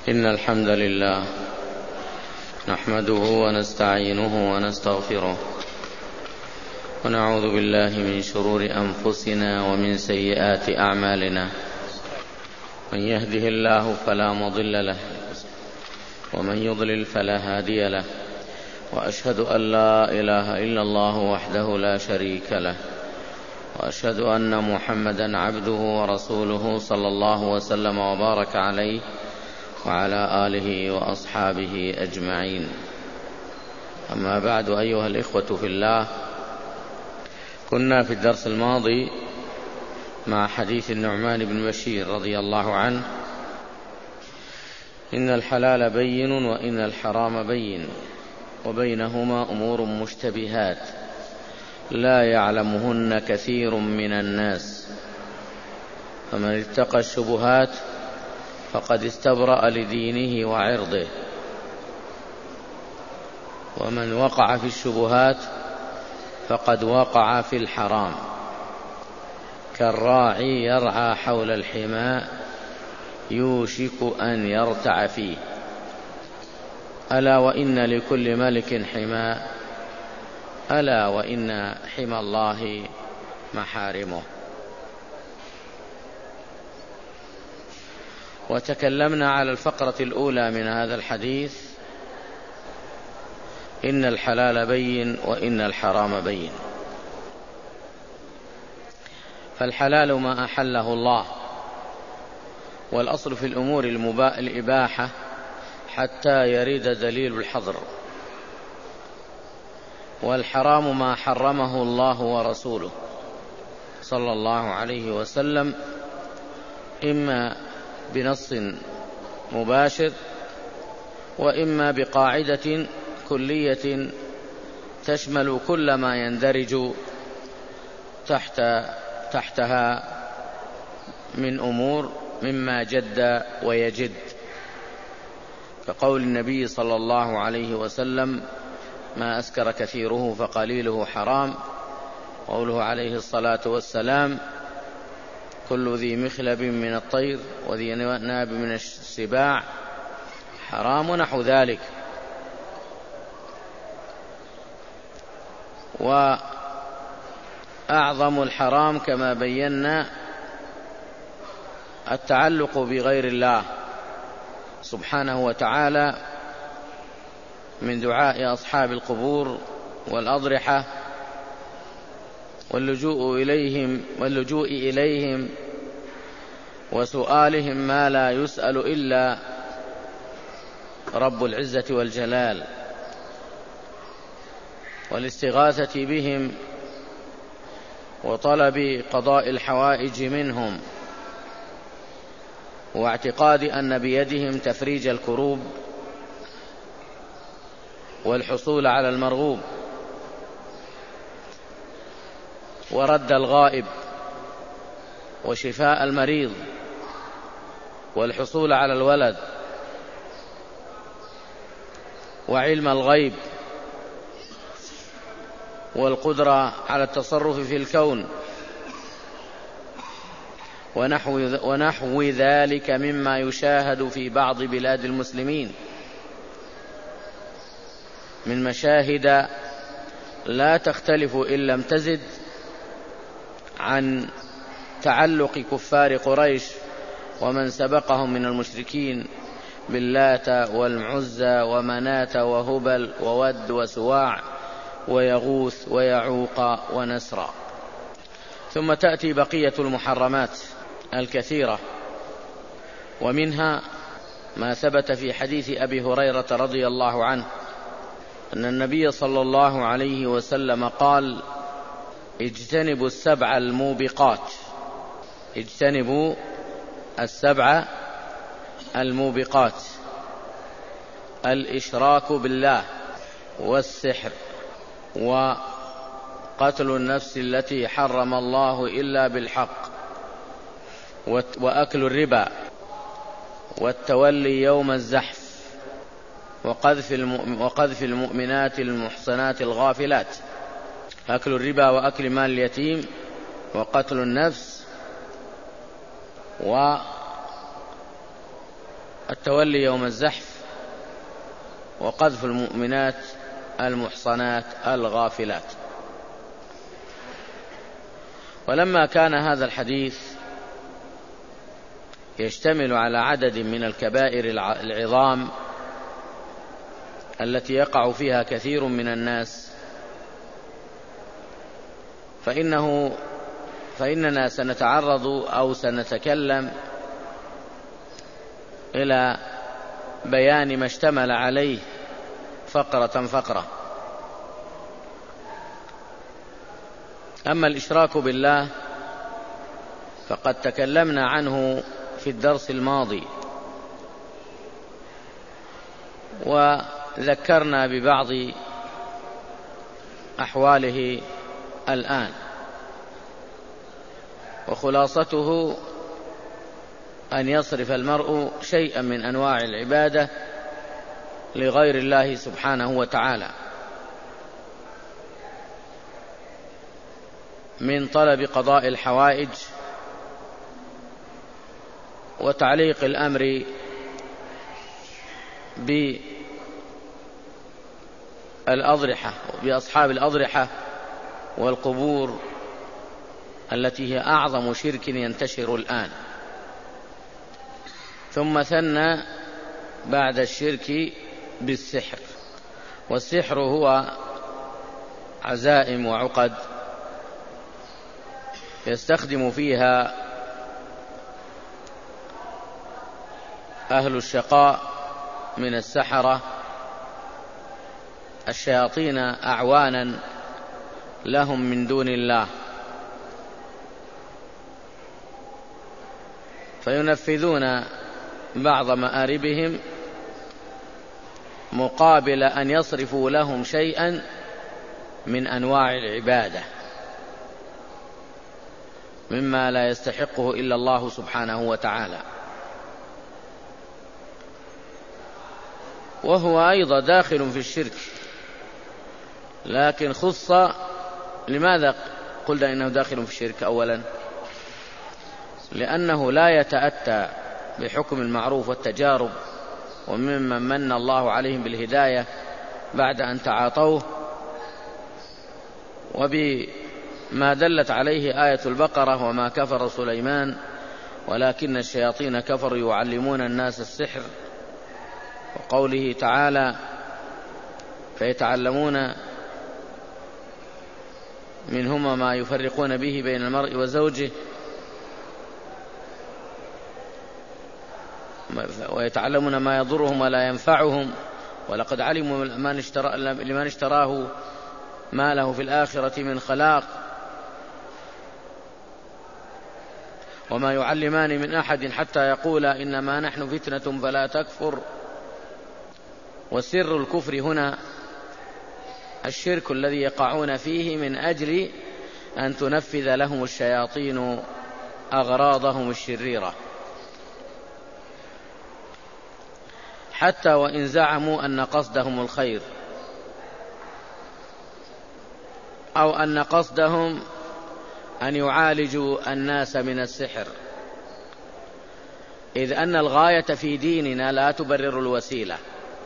إن الحمد لله نحمده ونستعينه ونستغفره ونعوذ بالله من شرور أنفسنا ومن سيئات أعمالنا. من يهده الله فلا مضل له ومن يضلل فلا هادي له، وأشهد أن لا إله إلا الله وحده لا شريك له، وأشهد أن محمدا عبده ورسوله صلى الله وسلم وبارك عليه وعلى آله وأصحابه أجمعين. أما بعد، أيها الإخوة في الله، كنا في الدرس الماضي مع حديث النعمان بن بشير رضي الله عنه: إن الحلال بين وإن الحرام بين وبينهما أمور مشتبهات لا يعلمهن كثير من الناس، فمن اتقى الشبهات فقد استبرأ لدينه وعرضه، ومن وقع في الشبهات فقد وقع في الحرام، كالراعي يرعى حول الحمى يوشك أن يرتع فيه. ألا وإن لكل ملك حمى، ألا وإن حمى الله محارمه. وتكلمنا على الفقرة الأولى من هذا الحديث: إن الحلال بين وإن الحرام بين. فالحلال ما أحله الله، والأصل في الأمور الإباحة حتى يرد دليل الحظر، والحرام ما حرمه الله ورسوله صلى الله عليه وسلم، إما بنص مباشر وإما بقاعدة كلية تشمل كل ما يندرج تحتها من أمور مما جد ويجد، كقول النبي صلى الله عليه وسلم: ما أسكر كثيره فقليله حرام. قوله عليه الصلاة والسلام: كل ذي مخلب من الطير وذي ناب من السباع حرام، نحو ذلك. وأعظم الحرام كما بينا التعلق بغير الله سبحانه وتعالى، من دعاء أصحاب القبور والأضرحة واللجوء إليهم وسؤالهم ما لا يسأل إلا رب العزة والجلال، والاستغاثة بهم وطلب قضاء الحوائج منهم، واعتقاد أن بيدهم تفريج الكروب والحصول على المرغوب ورد الغائب وشفاء المريض والحصول على الولد وعلم الغيب والقدرة على التصرف في الكون ونحو ذلك مما يشاهد في بعض بلاد المسلمين من مشاهد لا تختلف إن لم تزد عن تعلق كفار قريش ومن سبقهم من المشركين باللات والعزى ومناة وهبل وود وسواع ويغوث ويعوق ونسرا. ثم تأتي بقية المحرمات الكثيرة، ومنها ما ثبت في حديث أبي هريرة رضي الله عنه أن النبي صلى الله عليه وسلم قال: اجتنبوا السبع الموبقات. اجتنبوا السبع الموبقات: الإشراك بالله، والسحر، وقتل النفس التي حرم الله إلا بالحق، وأكل الربا، والتولي يوم الزحف، وقذف المؤمنات المحصنات الغافلات. أكل الربا وأكل مال اليتيم وقتل النفس التولي يوم الزحف وقذف المؤمنات المحصنات الغافلات. ولما كان هذا الحديث يشتمل على عدد من الكبائر العظام التي يقع فيها كثير من الناس، فإننا سنتعرض أو سنتكلم إلى بيان ما اشتمل عليه فقرة فقرة. أما الإشراك بالله فقد تكلمنا عنه في الدرس الماضي، وذكرنا ببعض أحواله الآن، وخلاصته أن يصرف المرء شيئا من أنواع العبادة لغير الله سبحانه وتعالى، من طلب قضاء الحوائج وتعليق الأمر بالأضرحة بأصحاب الأضرحة والقبور التي هي أعظم شرك ينتشر الآن. ثم ثنى بعد الشرك بالسحر، والسحر هو عزائم وعقد يستخدم فيها أهل الشقاء من السحرة الشياطين أعوانا لهم من دون الله، فينفذون بعض مآربهم مقابل أن يصرفوا لهم شيئا من أنواع العبادة مما لا يستحقه إلا الله سبحانه وتعالى. وهو أيضا داخل في الشرك، لكن خص. لماذا قلنا إنه داخل في الشرك؟ أولا لأنه لا يتأتى بحكم المعروف والتجارب وممن من الله عليهم بالهداية بعد أن تعاطوه، وبما دلت عليه آية البقرة: وما كفر سليمان ولكن الشياطين كفروا يعلمون الناس السحر، وقوله تعالى: فيتعلمون منهما ما يفرقون به بين المرء وزوجه ويتعلمون ما يضرهم ولا ينفعهم ولقد علموا لمن اشتراه ما له في الآخرة من خلاق وما يعلمان من أحد حتى يقولا إنما نحن فتنة فلا تكفر. وسر الكفر هنا الشرك الذي يقعون فيه من أجل أن تنفذ لهم الشياطين أغراضهم الشريرة، حتى وإن زعموا أن قصدهم الخير أو أن قصدهم أن يعالجوا الناس من السحر، إذ أن الغاية في ديننا لا تبرر الوسيلة.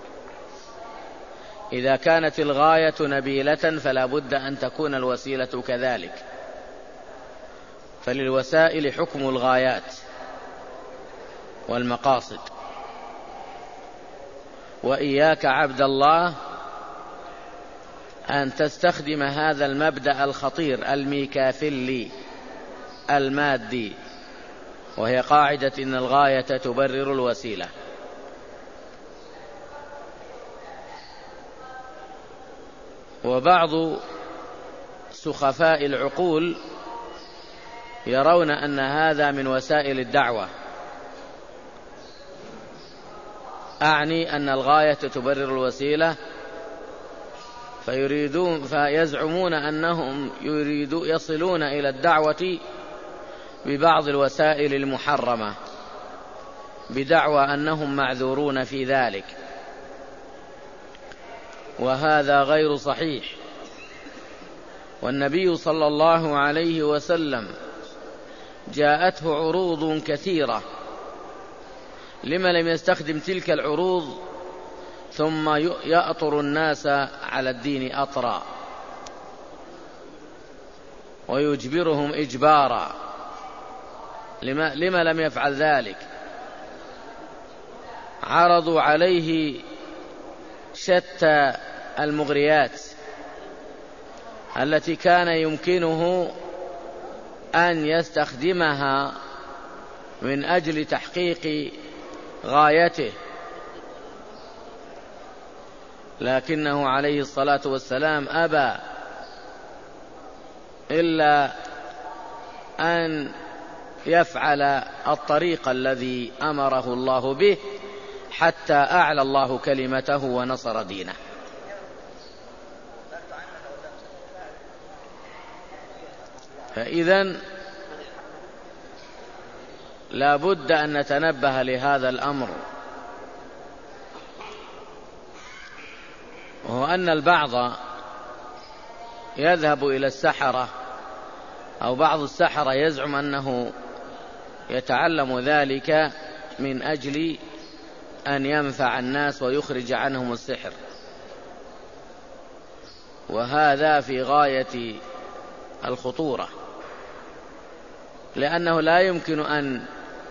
إذا كانت الغاية نبيلة فلا بد أن تكون الوسيلة كذلك، فللوسائل حكم الغايات والمقاصد. وإياك عبد الله أن تستخدم هذا المبدأ الخطير الميكافيلي المادي، وهي قاعدة إن الغاية تبرر الوسيلة. وبعض سخفاء العقول يرون أن هذا من وسائل الدعوة، أعني أن الغاية تبرر الوسيلة، فيزعمون أنهم يصلون إلى الدعوة ببعض الوسائل المحرمة بدعوى أنهم معذورون في ذلك، وهذا غير صحيح. والنبي صلى الله عليه وسلم جاءته عروض كثيرة لما لم يستخدم تلك العروض ثم يأطر الناس على الدين أطرا ويجبرهم إجبارا؟ لما لم يفعل ذلك؟ عرضوا عليه شتى المغريات التي كان يمكنه أن يستخدمها من أجل تحقيق غايته، لكنه عليه الصلاة والسلام أبى إلا أن يفعل الطريق الذي أمره الله به حتى أعلى الله كلمته ونصر دينه. فإذن لا بد أن نتنبه لهذا الأمر، وهو أن البعض يذهب إلى السحرة، أو بعض السحرة يزعم أنه يتعلم ذلك من أجل أن ينفع الناس ويخرج عنهم السحر، وهذا في غاية الخطورة، لأنه لا يمكن أن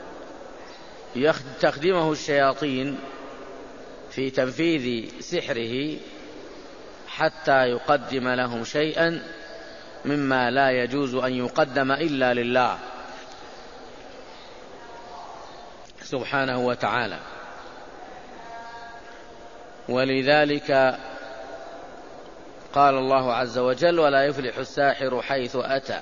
تخدمه الشياطين في تنفيذ سحره حتى يقدم لهم شيئا مما لا يجوز أن يقدم إلا لله سبحانه وتعالى. ولذلك قال الله عز وجل: ولا يفلح الساحر حيث أتى.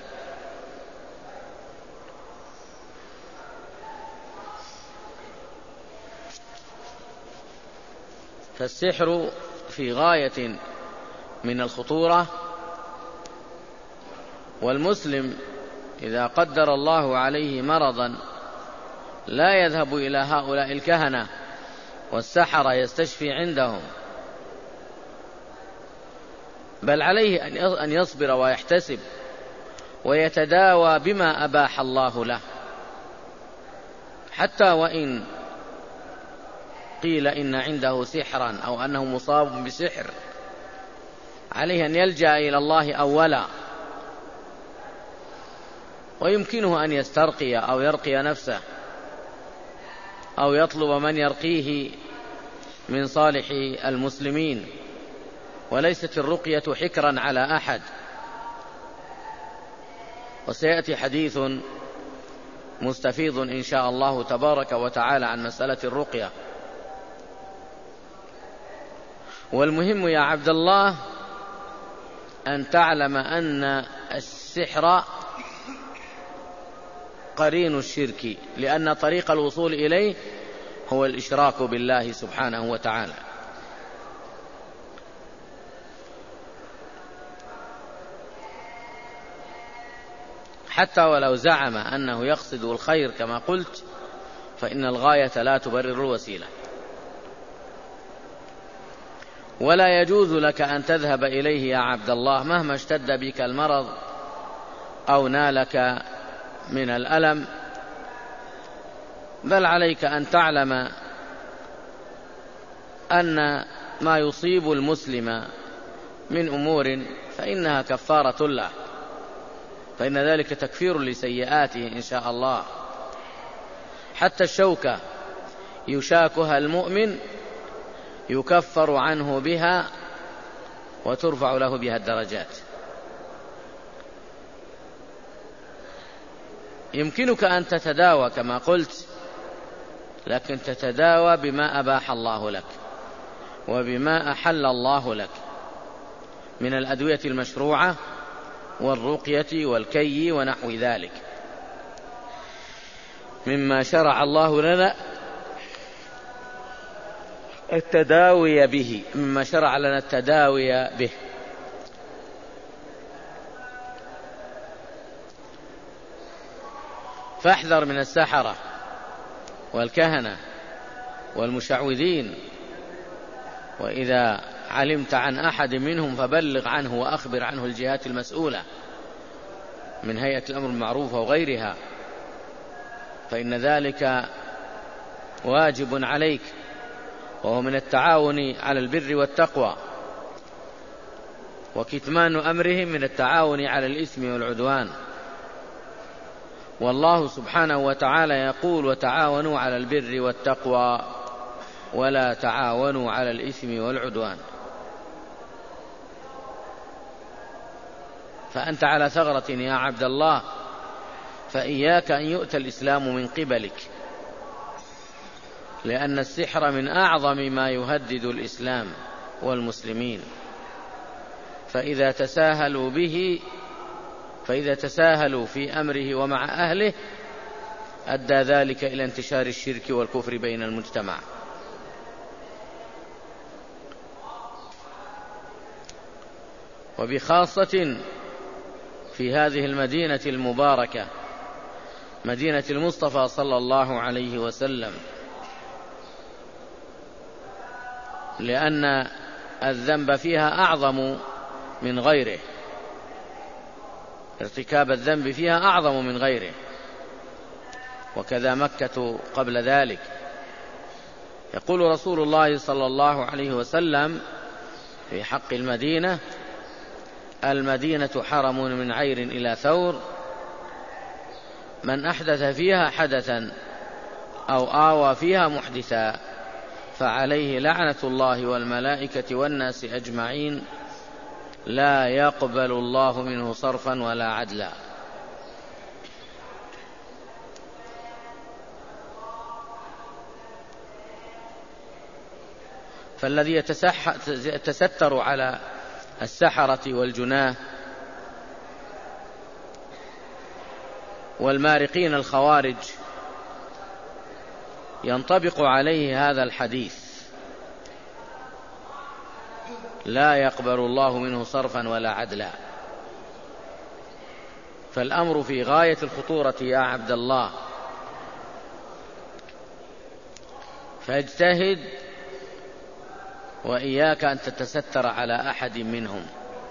فالسحر في غاية من الخطورة، والمسلم إذا قدر الله عليه مرضا لا يذهب إلى هؤلاء الكهنة والسحرة يستشفي عندهم، بل عليه أن يصبر ويحتسب ويتداوى بما أباح الله له، حتى وإن قيل إن عنده سحرا أو أنه مصاب بسحر، عليه أن يلجأ إلى الله أولا، ويمكنه أن يسترقي أو يرقي نفسه أو يطلب من يرقيه من صالح المسلمين، وليست الرقية حكرا على أحد. وسيأتي حديث مستفيض إن شاء الله تبارك وتعالى عن مسألة الرقية. والمهم يا عبد الله أن تعلم أن السحر قرين الشرك، لأن طريق الوصول إليه هو الإشراك بالله سبحانه وتعالى. حتى ولو زعم أنه يقصد الخير كما قلت، فإن الغاية لا تبرر الوسيلة. ولا يجوز لك أن تذهب إليه يا عبد الله مهما اشتد بك المرض أو نالك من الألم، بل عليك أن تعلم أن ما يصيب المسلم من أمور فإنها كفارة له، فإن ذلك تكفير لسيئاته إن شاء الله. حتى الشوكة يشاكها المؤمن يكفر عنه بها وترفع له بها الدرجات. يمكنك أن تتداوى كما قلت، لكن تتداوى بما أباح الله لك وبما أحل الله لك من الأدوية المشروعة والرقية والكي ونحو ذلك مما شرع الله لنا التداوي به، مما شرع لنا التداوي به. فاحذر من السحرة والكهنة والمشعوذين، وإذا علمت عن أحد منهم فبلغ عنه وأخبر عنه الجهات المسؤولة من هيئة الأمر بالمعروف وغيرها، فإن ذلك واجب عليك، وهو من التعاون على البر والتقوى، وكتمان أمرهم من التعاون على الإثم والعدوان. والله سبحانه وتعالى يقول: وتعاونوا على البر والتقوى ولا تعاونوا على الإثم والعدوان. فأنت على ثغرة يا عبد الله، فإياك أن يؤتى الإسلام من قبلك، لأن السحر من أعظم ما يهدد الإسلام والمسلمين. فإذا تساهلوا في أمره ومع أهله أدى ذلك إلى انتشار الشرك والكفر بين المجتمع. وبخاصة في هذه المدينة المباركة، مدينة المصطفى صلى الله عليه وسلم، لأن الذنب فيها أعظم من غيره، ارتكاب الذنب فيها أعظم من غيره، وكذا مكة قبل ذلك. يقول رسول الله صلى الله عليه وسلم في حق المدينة: المدينة حرم من عير إلى ثور، من أحدث فيها حدثا أو آوى فيها محدثا فعليه لعنة الله والملائكة والناس أجمعين، لا يقبل الله منه صرفا ولا عدلا. فالذي يتستر على السحرة والجناه والمارقين الخوارج ينطبق عليه هذا الحديث: لا يقبل الله منه صرفا ولا عدلا. فالأمر في غاية الخطورة يا عبد الله، فاجتهد وإياك أن تتستر على أحد منهم،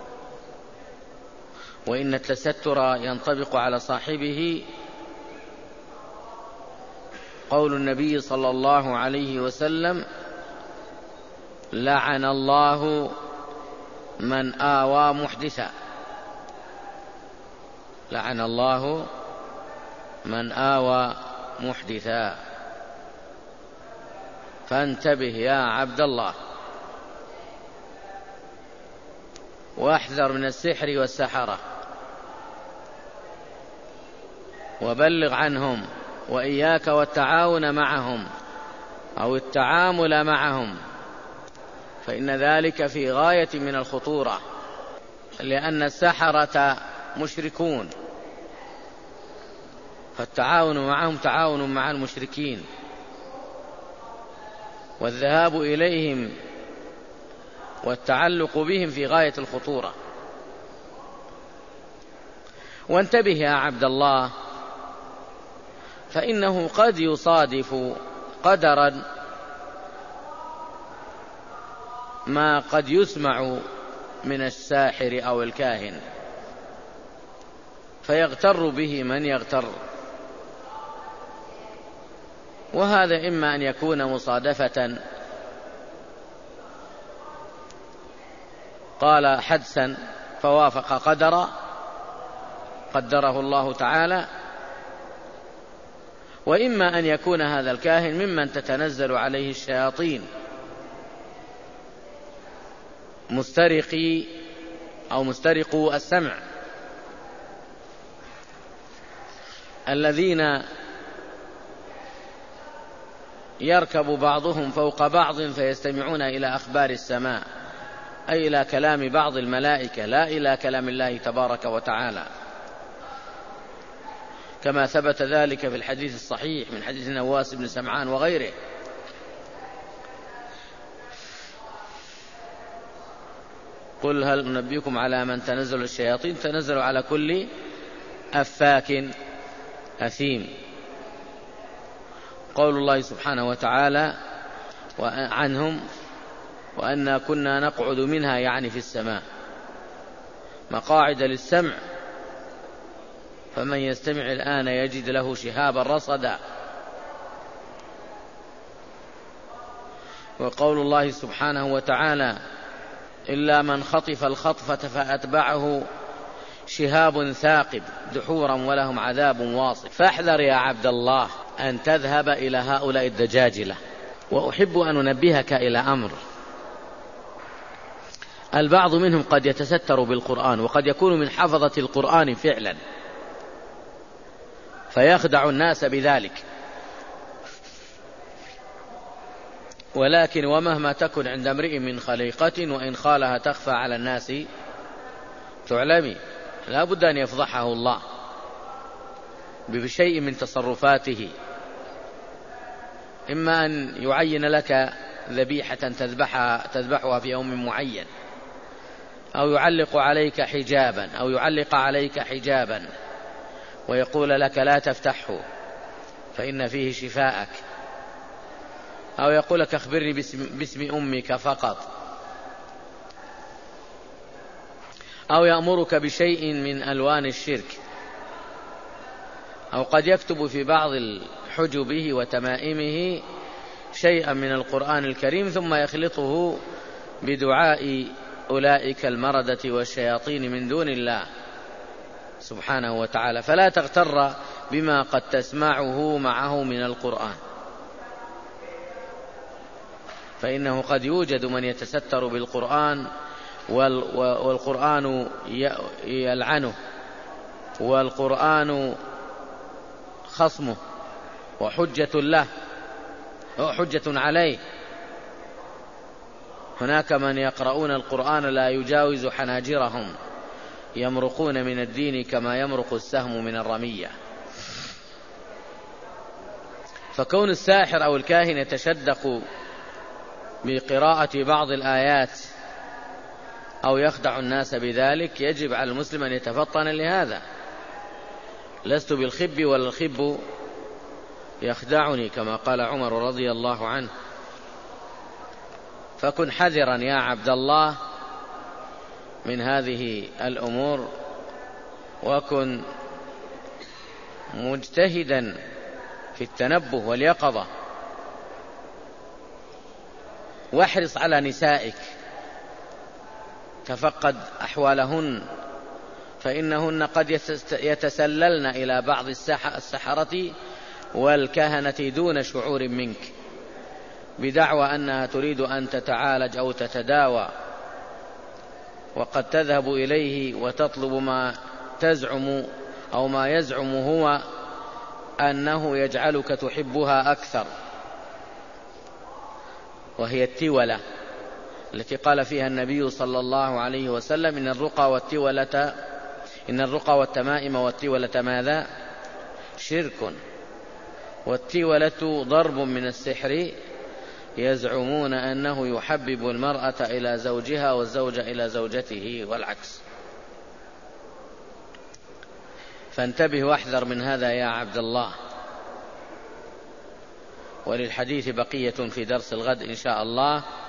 وإن التستر ينطبق على صاحبه قول النبي صلى الله عليه وسلم: لعن الله من آوى محدثا. لعن الله من آوى محدثا. فانتبه يا عبد الله، واحذر من السحر والسحرة، وبلغ عنهم، وإياك والتعاون معهم أو التعامل معهم، فإن ذلك في غاية من الخطورة، لأن السحرة مشركون، فالتعاون معهم تعاون مع المشركين، والذهاب إليهم والتعلق بهم في غاية الخطورة. وانتبه يا عبد الله، فإنه قد يصادف قدرا ما قد يسمع من الساحر أو الكاهن، فيغتر به من يغتر، وهذا إما أن يكون مصادفة قال حدسا فوافق قدره الله تعالى، وإما أن يكون هذا الكاهن ممن تتنزل عليه الشياطين، مسترقي أو مسترقو السمع، الذين يركب بعضهم فوق بعض فيستمعون إلى أخبار السماء، أي إلى كلام بعض الملائكة لا إلى كلام الله تبارك وتعالى، كما ثبت ذلك في الحديث الصحيح من حديث نواس بن سمعان وغيره. قل هل ننبئكم على من تنزل الشياطين؟ تنزل على كل أفاك أثيم. قول الله سبحانه وتعالى عنهم: وأنا كنا نقعد منها، يعني في السماء، مقاعد للسمع، فمن يستمع الآن يجد له شهابا رصدا. وقول الله سبحانه وتعالى: إلا من خطف الخطفة فأتبعه شهاب ثاقب دحورا ولهم عذاب واصب. فاحذر يا عبد الله أن تذهب إلى هؤلاء الدجاجلة. وأحب أن أنبهك إلى أمر: البعض منهم قد يتستر بالقرآن وقد يكون من حفظة القرآن فعلا، فيخدع الناس بذلك، ولكن ومهما تكن عند امرئ من خليقة وإن خالها تخفى على الناس تعلمي. لا بد أن يفضحه الله بشيء من تصرفاته، إما أن يعين لك ذبيحة تذبحها في يوم معين، أو يعلق عليك حجابا ويقول لك لا تفتحه فإن فيه شفاءك، أو يقول لك أخبرني باسم أمك فقط، أو يأمرك بشيء من ألوان الشرك، أو قد يكتب في بعض حجبه وتمائمه شيئا من القرآن الكريم ثم يخلطه بدعاء أولئك المردة والشياطين من دون الله سبحانه وتعالى. فلا تغتر بما قد تسمعه معه من القرآن، فإنه قد يوجد من يتستر بالقرآن والقرآن يلعنه، والقرآن خصمه وحجة له وحجة عليه. هناك من يقرؤون القرآن لا يجاوز حناجرهم، يمرقون من الدين كما يمرق السهم من الرمية. فكون الساحر أو الكاهن يتشدق بقراءة بعض الآيات أو يخدع الناس بذلك، يجب على المسلم أن يتفطن لهذا. لست بالخب ولا الخب يخدعني، كما قال عمر رضي الله عنه. فكن حذرا يا عبد الله من هذه الأمور، وكن مجتهدا في التنبه واليقظة، واحرص على نسائك، تفقد أحوالهن، فإنهن قد يتسللن إلى بعض السحرة والكهنة دون شعور منك بدعوى أنها تريد أن تتعالج أو تتداوى، وقد تذهب إليه وتطلب ما تزعم أو ما يزعم هو أنه يجعلك تحبها أكثر، وهي التولة التي قال فيها النبي صلى الله عليه وسلم: إن الرقى والتمائم والتولة ماذا؟ شرك، والتولة ضرب من السحر، يزعمون أنه يحبب المرأة إلى زوجها والزوج إلى زوجته والعكس. فانتبه واحذر من هذا يا عبد الله. وللحديث بقية في درس الغد إن شاء الله.